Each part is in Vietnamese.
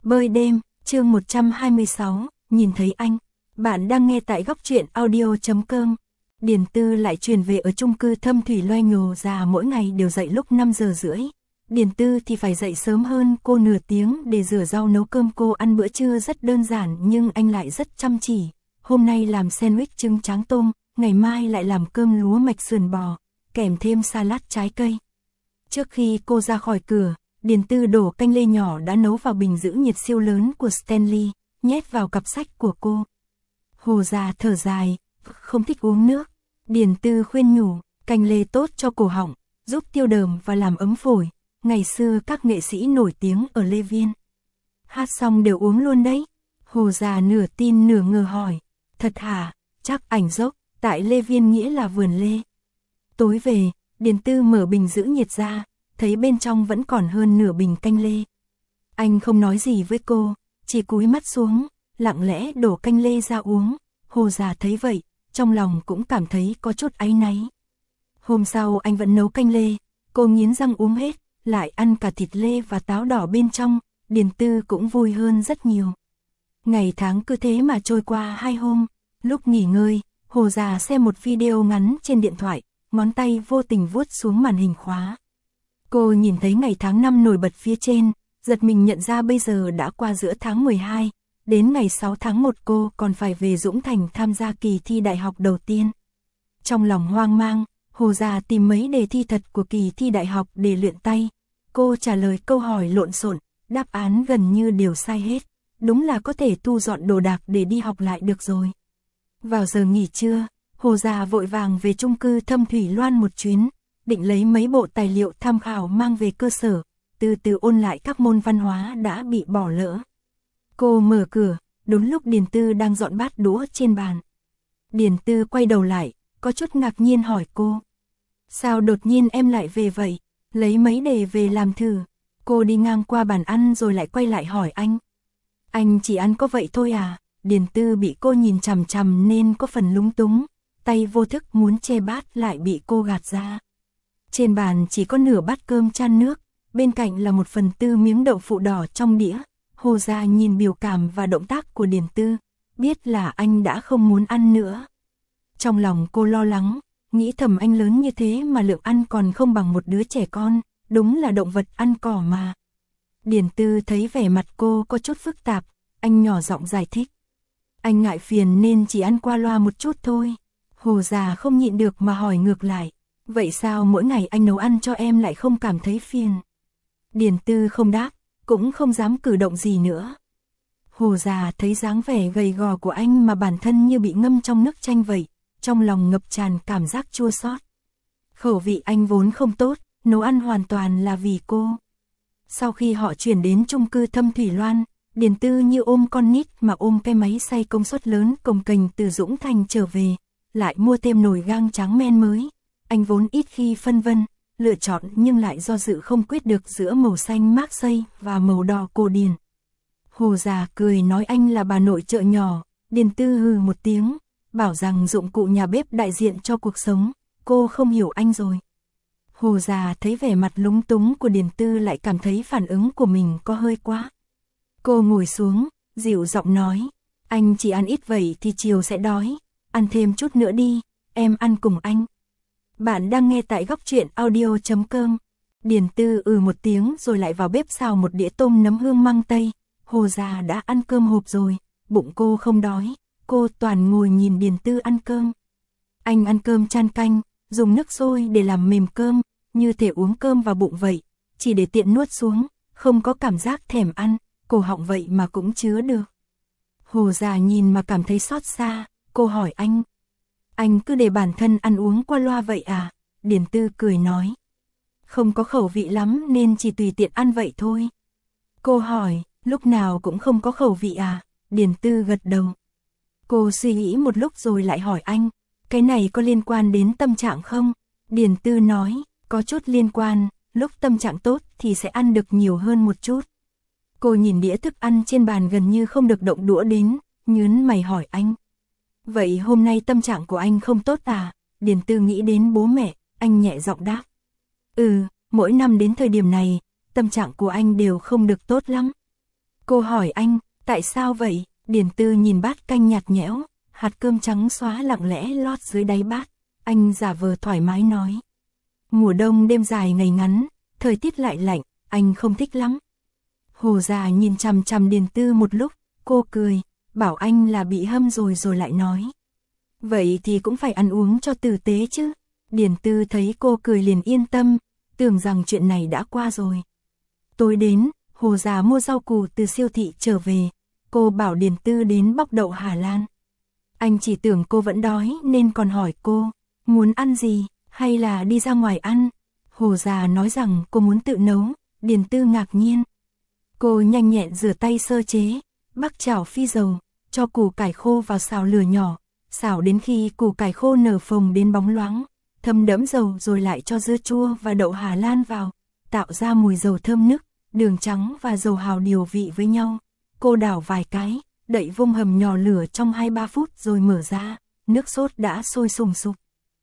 Bơi đêm, chương 126, nhìn thấy anh. Bạn đang nghe tại góc truyện audio.com. Điền Tư lại chuyển về ở chung cư Thâm Thủy Loe Nhồ già mỗi ngày đều dậy lúc 5 giờ rưỡi. Điền Tư thì phải dậy sớm hơn cô nửa tiếng để rửa rau nấu cơm. Cô ăn bữa trưa rất đơn giản nhưng anh lại rất chăm chỉ. Hôm nay làm sandwich trứng tráng tôm, ngày mai lại làm cơm lúa mạch sườn bò, kèm thêm salad trái cây. Trước khi cô ra khỏi cửa, Điền Tư đổ canh lê nhỏ đã nấu vào bình giữ nhiệt siêu lớn của Stanley, nhét vào cặp sách của cô. Hồ già thở dài, không thích uống nước. Điền Tư khuyên nhủ, canh lê tốt cho cổ họng, giúp tiêu đờm và làm ấm phổi. Ngày xưa các nghệ sĩ nổi tiếng ở Lê Viên hát xong đều uống luôn đấy. Hồ già nửa tin nửa ngờ hỏi, thật hả? Chắc ảnh dốc, tại Lê Viên nghĩa là vườn lê. Tối về, Điền Tư mở bình giữ nhiệt ra, thấy bên trong vẫn còn hơn nửa bình canh lê. Anh không nói gì với cô, chỉ cúi mắt xuống, lặng lẽ đổ canh lê ra uống. Hồ già thấy vậy, trong lòng cũng cảm thấy có chút áy náy. Hôm sau anh vẫn nấu canh lê, cô nghiến răng uống hết, lại ăn cả thịt lê và táo đỏ bên trong. Điền Tư cũng vui hơn rất nhiều. Ngày tháng cứ thế mà trôi qua 2 hôm. Lúc nghỉ ngơi, Hồ già xem một video ngắn trên điện thoại, ngón tay vô tình vuốt xuống màn hình khóa. Cô nhìn thấy ngày tháng năm nổi bật phía trên, giật mình nhận ra bây giờ đã qua giữa tháng 12, đến ngày 6 tháng 1 cô còn phải về Dũng Thành tham gia kỳ thi đại học đầu tiên. Trong lòng hoang mang, Hồ già tìm mấy đề thi thật của kỳ thi đại học để luyện tay. Cô trả lời câu hỏi lộn xộn, đáp án gần như đều sai hết. Đúng là có thể thu dọn đồ đạc để đi học lại được rồi. Vào giờ nghỉ trưa, Hồ già vội vàng về chung cư Thâm Thủy Loan một chuyến, định lấy mấy bộ tài liệu tham khảo mang về cơ sở, từ từ ôn lại các môn văn hóa đã bị bỏ lỡ. Cô mở cửa, đúng lúc Điền Tư đang dọn bát đũa trên bàn. Điền Tư quay đầu lại, có chút ngạc nhiên hỏi cô. Sao đột nhiên em lại về vậy? Lấy mấy đề về làm thử. Cô đi ngang qua bàn ăn rồi lại quay lại hỏi anh. Anh chỉ ăn có vậy thôi à? Điền Tư bị cô nhìn chằm chằm nên có phần lúng túng, tay vô thức muốn che bát lại bị cô gạt ra. Trên bàn chỉ có nửa bát cơm chan nước, bên cạnh là 1/4 miếng đậu phụ đỏ trong đĩa. Hồ già nhìn biểu cảm và động tác của Điền Tư, biết là anh đã không muốn ăn nữa. Trong lòng cô lo lắng, nghĩ thầm anh lớn như thế mà lượng ăn còn không bằng một đứa trẻ con, đúng là động vật ăn cỏ mà. Điền Tư thấy vẻ mặt cô có chút phức tạp, anh nhỏ giọng giải thích. Anh ngại phiền nên chỉ ăn qua loa một chút thôi. Hồ già không nhịn được mà hỏi ngược lại. Vậy sao mỗi ngày anh nấu ăn cho em lại không cảm thấy phiền? Điền Tư không đáp, cũng không dám cử động gì nữa. Hồ già thấy dáng vẻ gầy gò của anh mà bản thân như bị ngâm trong nước chanh vậy, trong lòng ngập tràn cảm giác chua xót. Khẩu vị anh vốn không tốt, nấu ăn hoàn toàn là vì cô. Sau khi họ chuyển đến chung cư Thâm Thủy Loan, Điền Tư như ôm con nít mà ôm cái máy xay công suất lớn cồng kềnh từ Dũng Thành trở về, lại mua thêm nồi gang tráng men mới. Anh vốn ít khi phân vân, lựa chọn nhưng lại do dự không quyết được giữa màu xanh Marseille và màu đỏ cổ điển. Hồ già cười nói anh là bà nội chợ nhỏ. Điền Tư hừ một tiếng, bảo rằng dụng cụ nhà bếp đại diện cho cuộc sống, cô không hiểu anh rồi. Hồ già thấy vẻ mặt lúng túng của Điền Tư lại cảm thấy phản ứng của mình có hơi quá. Cô ngồi xuống, dịu giọng nói, anh chỉ ăn ít vậy thì chiều sẽ đói, ăn thêm chút nữa đi, em ăn cùng anh. Bạn đang nghe tại góc truyện audio.com. Điền Tư một tiếng rồi lại vào bếp xào một đĩa tôm nấm hương măng tây. Hồ già đã ăn cơm hộp rồi, bụng cô không đói, cô toàn ngồi nhìn Điền Tư ăn cơm. Anh ăn cơm chan canh, dùng nước sôi để làm mềm cơm, như thể uống cơm vào bụng vậy, chỉ để tiện nuốt xuống, không có cảm giác thèm ăn, cổ họng vậy mà cũng chứa được. Hồ già nhìn mà cảm thấy xót xa, cô hỏi anh cứ để bản thân ăn uống qua loa vậy à? Điền Tư cười nói, không có khẩu vị lắm nên chỉ tùy tiện ăn vậy thôi. Cô hỏi, lúc nào cũng không có khẩu vị à? Điền Tư gật đầu. Cô suy nghĩ một lúc rồi lại hỏi anh, cái này có liên quan đến tâm trạng không? Điền Tư nói, có chút liên quan, lúc tâm trạng tốt thì sẽ ăn được nhiều hơn một chút. Cô nhìn đĩa thức ăn trên bàn gần như không được động đũa đến, nhớn mày hỏi anh. Vậy hôm nay tâm trạng của anh không tốt à? Điền Tư nghĩ đến bố mẹ, anh nhẹ giọng đáp. Mỗi năm đến thời điểm này, tâm trạng của anh đều không được tốt lắm. Cô hỏi anh, tại sao vậy? Điền Tư nhìn bát canh nhạt nhẽo, hạt cơm trắng xóa lặng lẽ lót dưới đáy bát. Anh giả vờ thoải mái nói. Mùa đông đêm dài ngày ngắn, thời tiết lại lạnh, anh không thích lắm. Hồ già nhìn chằm chằm Điền Tư một lúc, cô cười, bảo anh là bị hâm rồi lại nói. Vậy thì cũng phải ăn uống cho tử tế chứ. Điền Tư thấy cô cười liền yên tâm, tưởng rằng chuyện này đã qua rồi. Tối đến, Hồ già mua rau củ từ siêu thị trở về, cô bảo Điền Tư đến bóc đậu Hà Lan. Anh chỉ tưởng cô vẫn đói nên còn hỏi cô, muốn ăn gì, hay là đi ra ngoài ăn. Hồ già nói rằng cô muốn tự nấu, Điền Tư ngạc nhiên. Cô nhanh nhẹn rửa tay sơ chế, bắc chảo phi dầu, cho củ cải khô vào xào lửa nhỏ, xào đến khi củ cải khô nở phồng đến bóng loáng, thấm đẫm dầu rồi lại cho dưa chua và đậu Hà Lan vào, tạo ra mùi dầu thơm nức, đường trắng và dầu hào điều vị với nhau. Cô đảo vài cái, đậy vung hầm nhỏ lửa trong 2-3 phút rồi mở ra, nước sốt đã sôi sùng sục.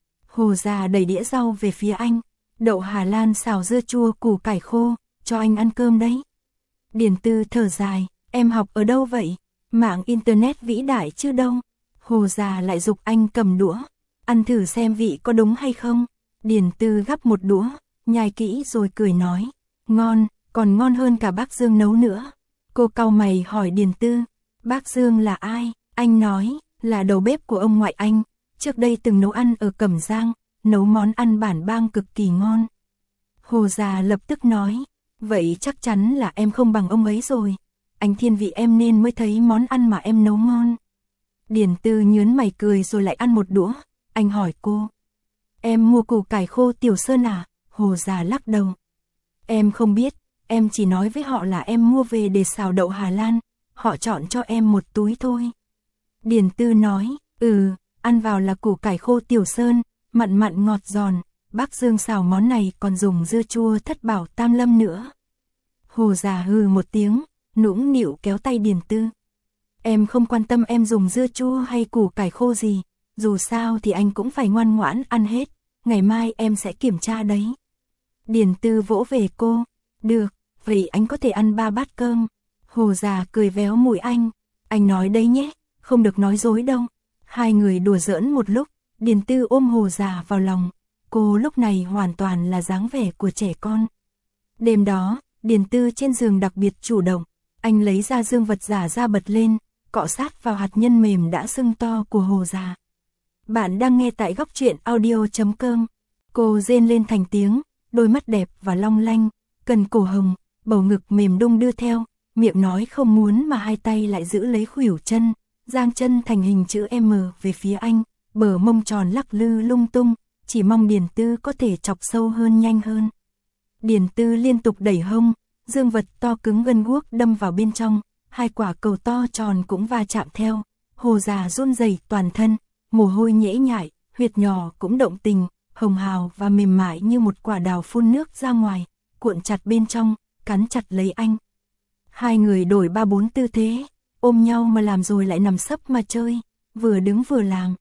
Hồ già đẩy đĩa rau về phía anh, đậu Hà Lan xào dưa chua củ cải khô, cho anh ăn cơm đấy. Điền Tư thở dài, em học ở đâu vậy? Mạng internet vĩ đại chứ đâu. Hồ già lại giục anh cầm đũa, ăn thử xem vị có đúng hay không. Điền Tư gắp một đũa, nhai kỹ rồi cười nói, ngon, còn ngon hơn cả bác Dương nấu nữa. Cô cau mày hỏi Điền Tư, bác Dương là ai? Anh nói, là đầu bếp của ông ngoại anh, trước đây từng nấu ăn ở Cẩm Giang, nấu món ăn bản bang cực kỳ ngon. Hồ già lập tức nói, vậy chắc chắn là em không bằng ông ấy rồi. Anh thiên vị em nên mới thấy món ăn mà em nấu ngon. Điền Tư nhớn mày cười rồi lại ăn một đũa. Anh hỏi cô, em mua củ cải khô Tiểu Sơn à? Hồ già lắc đầu. Em không biết, em chỉ nói với họ là em mua về để xào đậu Hà Lan, họ chọn cho em một túi thôi. Điền Tư nói, ăn vào là củ cải khô Tiểu Sơn, mặn mặn ngọt giòn, bác Dương xào món này còn dùng dưa chua Thất Bảo Tam Lâm nữa. Hồ già hừ một tiếng, nũng nịu kéo tay Điền Tư. Em không quan tâm em dùng dưa chua hay củ cải khô gì, dù sao thì anh cũng phải ngoan ngoãn ăn hết, ngày mai em sẽ kiểm tra đấy. Điền Tư vỗ về cô, được, vậy anh có thể ăn 3 bát cơm. Hồ già cười véo mũi anh nói đấy nhé, không được nói dối đâu. Hai người đùa giỡn một lúc, Điền Tư ôm Hồ già vào lòng, cô lúc này hoàn toàn là dáng vẻ của trẻ con. Đêm đó, Điền Tư trên giường đặc biệt chủ động, anh lấy ra dương vật giả ra bật lên, cọ sát vào hạt nhân mềm đã sưng to của Hồ già. Bạn đang nghe tại góc truyện audio.com. Cô rên lên thành tiếng, đôi mắt đẹp và long lanh, cần cổ hồng, bầu ngực mềm đung đưa theo, miệng nói không muốn mà hai tay lại giữ lấy khuỷu chân, giang chân thành hình chữ M về phía anh, bờ mông tròn lắc lư lung tung, chỉ mong Điền Tư có thể chọc sâu hơn nhanh hơn. Điền Tư liên tục đẩy hông, dương vật to cứng gân guốc đâm vào bên trong, hai quả cầu to tròn cũng va chạm theo. Hồ già run rẩy toàn thân, mồ hôi nhễ nhại, huyệt nhỏ cũng động tình, hồng hào và mềm mại như một quả đào phun nước ra ngoài, cuộn chặt bên trong, cắn chặt lấy anh. Hai người đổi 3-4 tư thế, ôm nhau mà làm rồi lại nằm sấp mà chơi, vừa đứng vừa làm.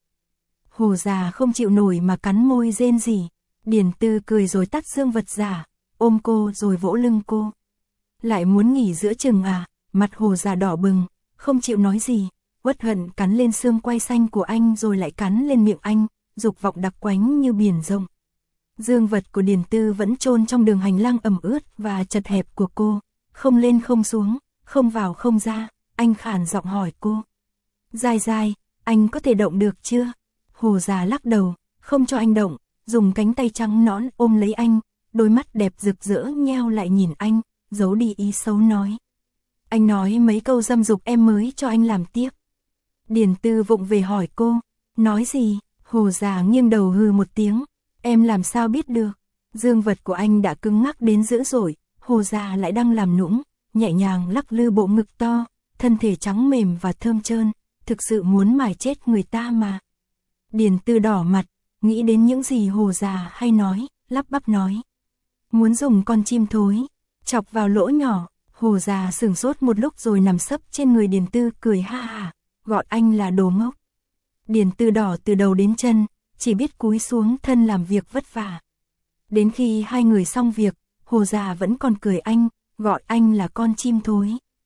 Hồ già không chịu nổi mà cắn môi rên rỉ. Điền Tư cười rồi tắt dương vật giả, ôm cô rồi vỗ lưng cô. Lại muốn nghỉ giữa chừng à? Mặt Hồ già đỏ bừng, không chịu nói gì, uất hận cắn lên xương quai xanh của anh rồi lại cắn lên miệng anh, dục vọng đặc quánh như biển rộng. Dương vật của Điền Tư vẫn chôn trong đường hành lang ẩm ướt và chật hẹp của cô, không lên không xuống, không vào không ra. Anh khàn giọng hỏi cô, Dài Dài, anh có thể động được chưa? Hồ già lắc đầu, không cho anh động, dùng cánh tay trắng nõn ôm lấy anh, đôi mắt đẹp rực rỡ nheo lại nhìn anh, giấu đi ý xấu nói. Anh nói mấy câu dâm dục em mới cho anh làm tiếp. Điền Tư vụng về hỏi cô, nói gì? Hồ già nghiêng đầu hừ một tiếng, em làm sao biết được? Dương vật của anh đã cứng ngắc đến dữ dội, Hồ già lại đang làm nũng, nhẹ nhàng lắc lư bộ ngực to, thân thể trắng mềm và thơm trơn, thực sự muốn mài chết người ta mà. Điền Tư đỏ mặt, nghĩ đến những gì Hồ già hay nói, lắp bắp nói. Muốn dùng con chim thối, chọc vào lỗ nhỏ. Hồ già sửng sốt một lúc rồi nằm sấp trên người Điền Tư cười ha ha, gọi anh là đồ ngốc. Điền Tư đỏ từ đầu đến chân, chỉ biết cúi xuống thân làm việc vất vả. Đến khi hai người xong việc, Hồ già vẫn còn cười anh, gọi anh là con chim thối.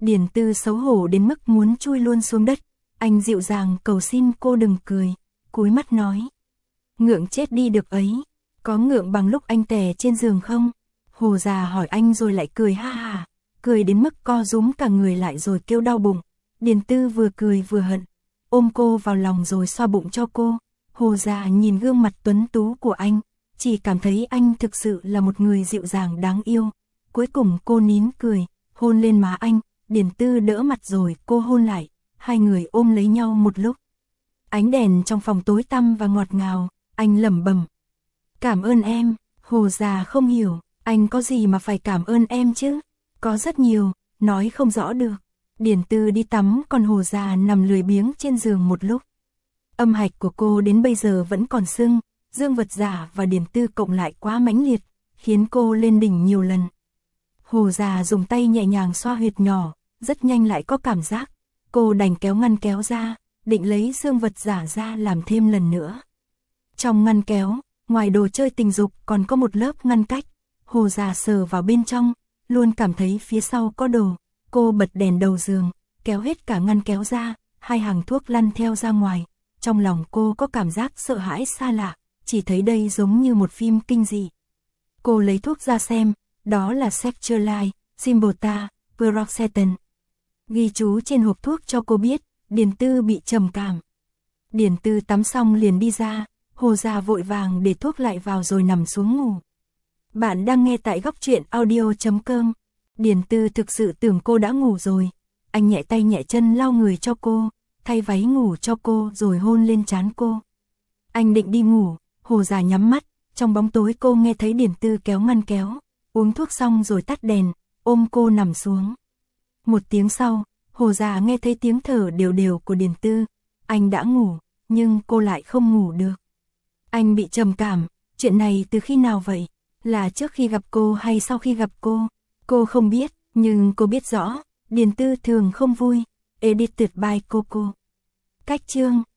Điền Tư xấu hổ đến mức muốn chui luôn xuống đất. Anh dịu dàng cầu xin cô đừng cười, cúi mắt nói. Ngượng chết đi được ấy, có ngượng bằng lúc anh tè trên giường không? Hồ già hỏi anh rồi lại cười ha ha, cười đến mức co rúm cả người lại rồi kêu đau bụng. Điền Tư vừa cười vừa hận, ôm cô vào lòng rồi xoa bụng cho cô. Hồ già nhìn gương mặt tuấn tú của anh, chỉ cảm thấy anh thực sự là một người dịu dàng đáng yêu. Cuối cùng cô nín cười, hôn lên má anh. Điền Tư đỡ mặt rồi cô hôn lại, hai người ôm lấy nhau một lúc. Ánh đèn trong phòng tối tăm và ngọt ngào, anh lẩm bẩm. Cảm ơn em. Hồ già không hiểu, anh có gì mà phải cảm ơn em chứ? Có rất nhiều, nói không rõ được. Điền Tư đi tắm còn Hồ già nằm lười biếng trên giường một lúc. Âm hạch của cô đến bây giờ vẫn còn sưng, Dương Vật Giả và Điền Tư cộng lại quá mãnh liệt, khiến cô lên đỉnh nhiều lần. Hồ già dùng tay nhẹ nhàng xoa huyệt nhỏ, rất nhanh lại có cảm giác. Cô đành kéo ngăn kéo ra, định lấy Dương Vật Giả ra làm thêm lần nữa. Trong ngăn kéo, ngoài đồ chơi tình dục còn có một lớp ngăn cách. Hồ già sờ vào bên trong, luôn cảm thấy phía sau có đồ. Cô bật đèn đầu giường, kéo hết cả ngăn kéo ra, hai hàng thuốc lăn theo ra ngoài. Trong lòng cô có cảm giác sợ hãi xa lạ, chỉ thấy đây giống như một phim kinh dị. Cô lấy thuốc ra xem, đó là Sertraline, Cymbalta, Paroxetine. Ghi chú trên hộp thuốc cho cô biết, Điền Tư bị trầm cảm. Điền Tư tắm xong liền đi ra, Hồ già vội vàng để thuốc lại vào rồi nằm xuống ngủ. Bạn đang nghe tại góc truyện audio.com. Điền Tư thực sự tưởng cô đã ngủ rồi. Anh nhẹ tay nhẹ chân lau người cho cô, thay váy ngủ cho cô rồi hôn lên trán cô. Anh định đi ngủ, Hồ già nhắm mắt, trong bóng tối cô nghe thấy Điền Tư kéo ngăn kéo, uống thuốc xong rồi tắt đèn, ôm cô nằm xuống. Một tiếng sau, Hồ già nghe thấy tiếng thở đều đều của Điền Tư. Anh đã ngủ, nhưng cô lại không ngủ được. Anh bị trầm cảm, chuyện này từ khi nào vậy? Là trước khi gặp cô hay sau khi gặp cô? Cô không biết, nhưng cô biết rõ, Điền Tư thường không vui. Edited by Coco. Cách chương